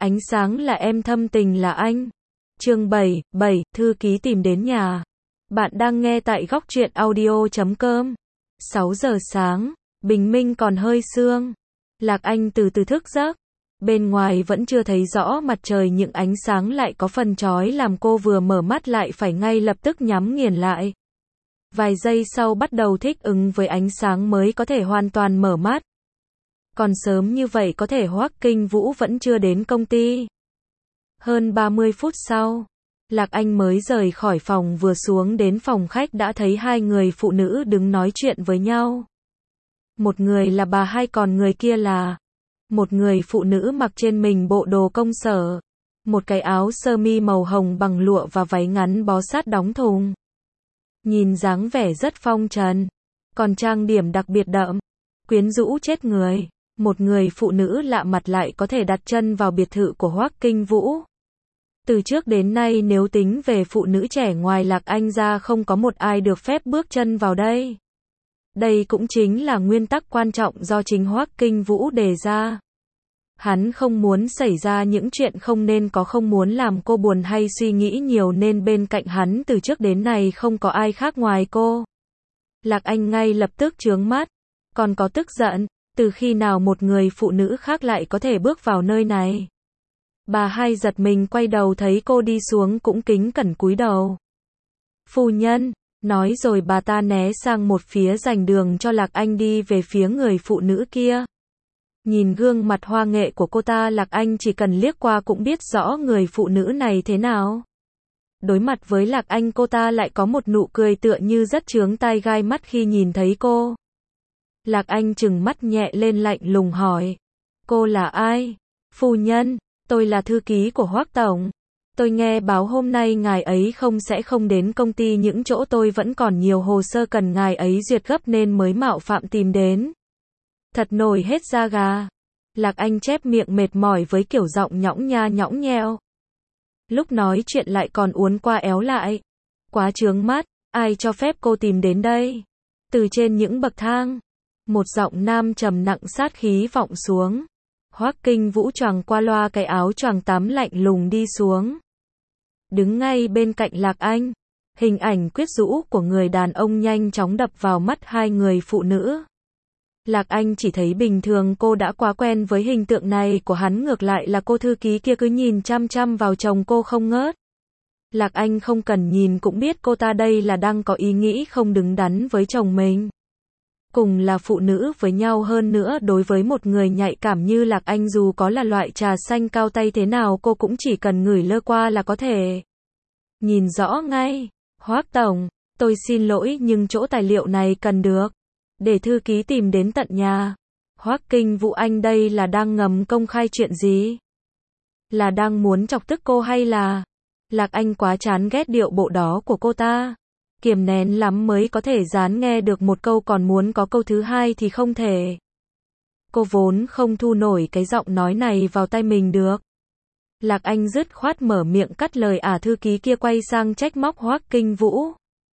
Ánh sáng là em, thâm tình là anh. Chương 7, thư ký tìm đến nhà. Bạn đang nghe tại góc truyện audio.com. 6 giờ sáng, bình minh còn hơi sương. Lạc Anh từ từ thức giấc. Bên ngoài vẫn chưa thấy rõ mặt trời, nhưng ánh sáng lại có phần chói làm cô vừa mở mắt lại phải ngay lập tức nhắm nghiền lại. Vài giây sau bắt đầu thích ứng với ánh sáng mới có thể hoàn toàn mở mắt. Còn sớm như vậy có thể Hoắc Kinh Vũ vẫn chưa đến công ty. Hơn 30 phút sau, Lạc Anh mới rời khỏi phòng, vừa xuống đến phòng khách đã thấy hai người phụ nữ đứng nói chuyện với nhau. Một người là bà Hai, còn người kia là một người phụ nữ mặc trên mình bộ đồ công sở, một cái áo sơ mi màu hồng bằng lụa và váy ngắn bó sát đóng thùng. Nhìn dáng vẻ rất phong trần, còn trang điểm đặc biệt đậm, quyến rũ chết người. Một người phụ nữ lạ mặt lại có thể đặt chân vào biệt thự của Hoắc Kinh Vũ. Từ trước đến nay nếu tính về phụ nữ trẻ ngoài Lạc Anh ra không có một ai được phép bước chân vào đây. Đây cũng chính là nguyên tắc quan trọng do chính Hoắc Kinh Vũ đề ra. Hắn không muốn xảy ra những chuyện không nên có, không muốn làm cô buồn hay suy nghĩ nhiều, nên bên cạnh hắn từ trước đến nay không có ai khác ngoài cô. Lạc Anh ngay lập tức trướng mắt, còn có tức giận. Từ khi nào một người phụ nữ khác lại có thể bước vào nơi này? Bà Hai giật mình quay đầu thấy cô đi xuống cũng kính cẩn cúi đầu. Phu nhân, nói rồi bà ta né sang một phía dành đường cho Lạc Anh đi về phía người phụ nữ kia. Nhìn gương mặt hoa nghệ của cô ta, Lạc Anh chỉ cần liếc qua cũng biết rõ người phụ nữ này thế nào. Đối mặt với Lạc Anh, cô ta lại có một nụ cười tựa như rất chướng tai gai mắt khi nhìn thấy cô. Lạc Anh trừng mắt nhẹ lên lạnh lùng hỏi. Cô là ai? Phu nhân, tôi là thư ký của Hoắc Tổng. Tôi nghe báo hôm nay ngài ấy sẽ không đến công ty, những chỗ tôi vẫn còn nhiều hồ sơ cần ngài ấy duyệt gấp nên mới mạo phạm tìm đến. Thật nổi hết da gà. Lạc Anh chép miệng mệt mỏi với kiểu giọng nhõng nha nhõng nhẽo. Lúc nói chuyện lại còn uốn qua éo lại. Quá chướng mắt, ai cho phép cô tìm đến đây? Từ trên những bậc thang, một giọng nam trầm nặng sát khí vọng xuống. Hoắc Kinh Vũ choàng qua loa cái áo choàng tắm lạnh lùng đi xuống. Đứng ngay bên cạnh Lạc Anh, hình ảnh quyến rũ của người đàn ông nhanh chóng đập vào mắt hai người phụ nữ. Lạc Anh chỉ thấy bình thường, cô đã quá quen với hình tượng này của hắn, ngược lại là cô thư ký kia cứ nhìn chăm chăm vào chồng cô không ngớt. Lạc Anh không cần nhìn cũng biết cô ta đây là đang có ý nghĩ không đứng đắn với chồng mình. Cùng là phụ nữ với nhau, hơn nữa đối với một người nhạy cảm như Lạc Anh, dù có là loại trà xanh cao tay thế nào cô cũng chỉ cần ngửi lơ qua là có thể nhìn rõ ngay. Hoắc Tổng, tôi xin lỗi nhưng chỗ tài liệu này cần được để thư ký tìm đến tận nhà. Hoắc Kinh Vũ, anh đây là đang ngầm công khai chuyện gì? Là đang muốn chọc tức cô hay là? Lạc Anh quá chán ghét điệu bộ đó của cô ta. Kiềm nén lắm mới có thể dán nghe được một câu, còn muốn có câu thứ hai thì không thể. Cô vốn không thu nổi cái giọng nói này vào tai mình được. Lạc Anh dứt khoát mở miệng cắt lời. Thư ký kia quay sang trách móc Hoắc Kinh Vũ.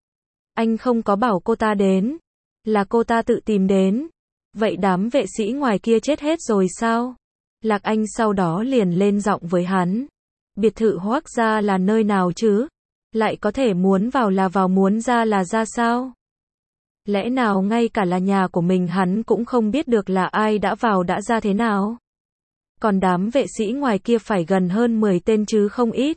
Anh không có bảo cô ta đến, là cô ta tự tìm đến. Vậy đám vệ sĩ ngoài kia chết hết rồi sao? Lạc Anh sau đó liền lên giọng với hắn. Biệt thự Hoắc gia là nơi nào chứ? Lại có thể muốn vào là vào, muốn ra là ra sao? Lẽ nào ngay cả là nhà của mình hắn cũng không biết được là ai đã vào đã ra thế nào? Còn đám vệ sĩ ngoài kia phải gần hơn 10 tên chứ không ít.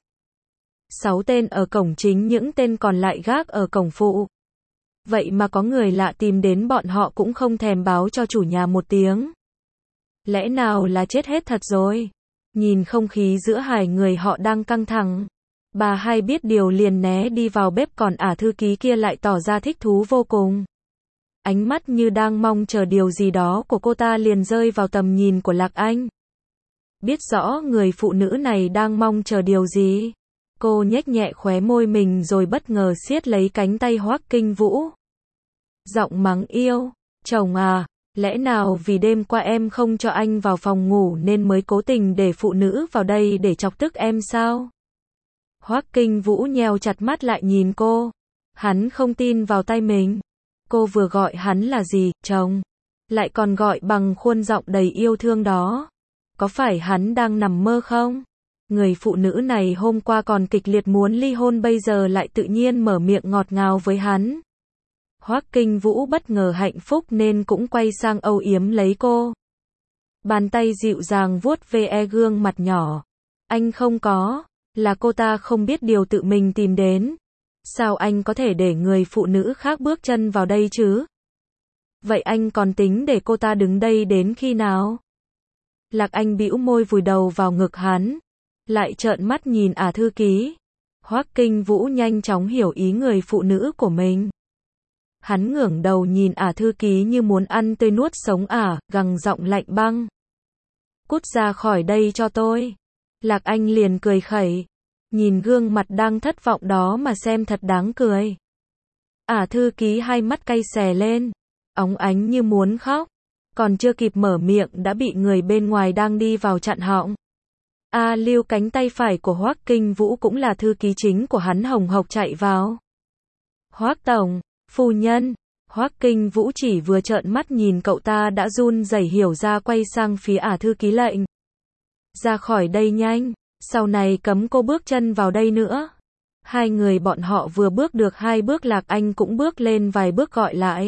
6 tên ở cổng chính, những tên còn lại gác ở cổng phụ. Vậy mà có người lạ tìm đến, bọn họ cũng không thèm báo cho chủ nhà một tiếng. Lẽ nào là chết hết thật rồi? Nhìn không khí giữa hai người họ đang căng thẳng, bà Hai biết điều liền né đi vào bếp, còn thư ký kia lại tỏ ra thích thú vô cùng. Ánh mắt như đang mong chờ điều gì đó của cô ta liền rơi vào tầm nhìn của Lạc Anh. Biết rõ người phụ nữ này đang mong chờ điều gì, cô nhếch nhẹ khóe môi mình rồi bất ngờ siết lấy cánh tay Hoắc Kinh Vũ. Giọng mắng yêu, chồng à, lẽ nào vì đêm qua em không cho anh vào phòng ngủ nên mới cố tình để phụ nữ vào đây để chọc tức em sao? Hoắc Kinh Vũ nheo chặt mắt lại nhìn cô. Hắn không tin vào tay mình. Cô vừa gọi hắn là gì, chồng? Lại còn gọi bằng khuôn giọng đầy yêu thương đó. Có phải hắn đang nằm mơ không? Người phụ nữ này hôm qua còn kịch liệt muốn ly hôn, bây giờ lại tự nhiên mở miệng ngọt ngào với hắn. Hoắc Kinh Vũ bất ngờ hạnh phúc nên cũng quay sang âu yếm lấy cô. Bàn tay dịu dàng vuốt ve gương mặt nhỏ. Anh không có, là cô ta không biết điều tự mình tìm đến. Sao anh có thể để người phụ nữ khác bước chân vào đây chứ? Vậy anh còn tính để cô ta đứng đây đến khi nào? Lạc Anh bĩu môi vùi đầu vào ngực hắn, lại trợn mắt nhìn thư ký. Hoắc Kinh Vũ nhanh chóng hiểu ý người phụ nữ của mình. Hắn ngẩng đầu nhìn thư ký như muốn ăn tươi nuốt sống gằn giọng lạnh băng. Cút ra khỏi đây cho tôi. Lạc Anh liền cười khẩy, nhìn gương mặt đang thất vọng đó mà xem thật đáng cười. Thư ký hai mắt cay xè lên, óng ánh như muốn khóc, còn chưa kịp mở miệng đã bị người bên ngoài đang đi vào chặn họng. Lưu, cánh tay phải của Hoắc Kinh Vũ cũng là thư ký chính của hắn, hồng hộc chạy vào. Hoắc tổng, phu nhân. Hoắc Kinh Vũ chỉ vừa trợn mắt nhìn cậu ta đã run rẩy hiểu ra, quay sang phía thư ký lệnh. Ra khỏi đây nhanh, sau này cấm cô bước chân vào đây nữa. Hai người bọn họ vừa bước được 2 bước, Lạc Anh cũng bước lên vài bước gọi lại.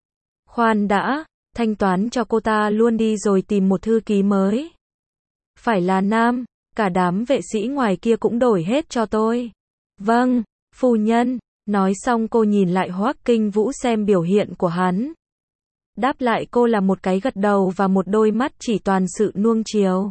Khoan đã, thanh toán cho cô ta luôn đi rồi tìm một thư ký mới. Phải là nam, cả đám vệ sĩ ngoài kia cũng đổi hết cho tôi. Vâng, phu nhân. Nói xong cô nhìn lại Hoắc Kinh Vũ xem biểu hiện của hắn. Đáp lại cô là một cái gật đầu và một đôi mắt chỉ toàn sự nuông chiều.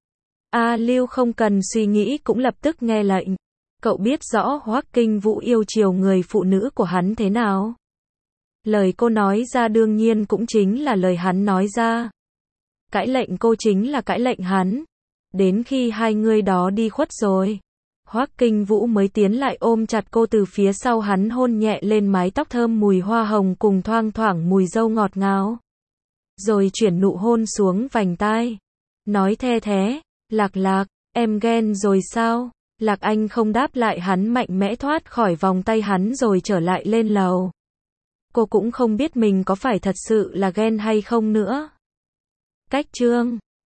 Lưu không cần suy nghĩ cũng lập tức nghe lệnh. Cậu biết rõ Hoắc Kinh Vũ yêu chiều người phụ nữ của hắn thế nào. Lời cô nói ra đương nhiên cũng chính là lời hắn nói ra. Cãi lệnh cô chính là cãi lệnh hắn. Đến khi hai người đó đi khuất rồi, Hoắc Kinh Vũ mới tiến lại ôm chặt cô từ phía sau, hắn hôn nhẹ lên mái tóc thơm mùi hoa hồng cùng thoang thoảng mùi dâu ngọt ngào. Rồi chuyển nụ hôn xuống vành tai. Nói the thế, Lạc, em ghen rồi sao? Lạc Anh không đáp lại, hắn mạnh mẽ thoát khỏi vòng tay hắn rồi trở lại lên lầu. Cô cũng không biết mình có phải thật sự là ghen hay không nữa. Cách chương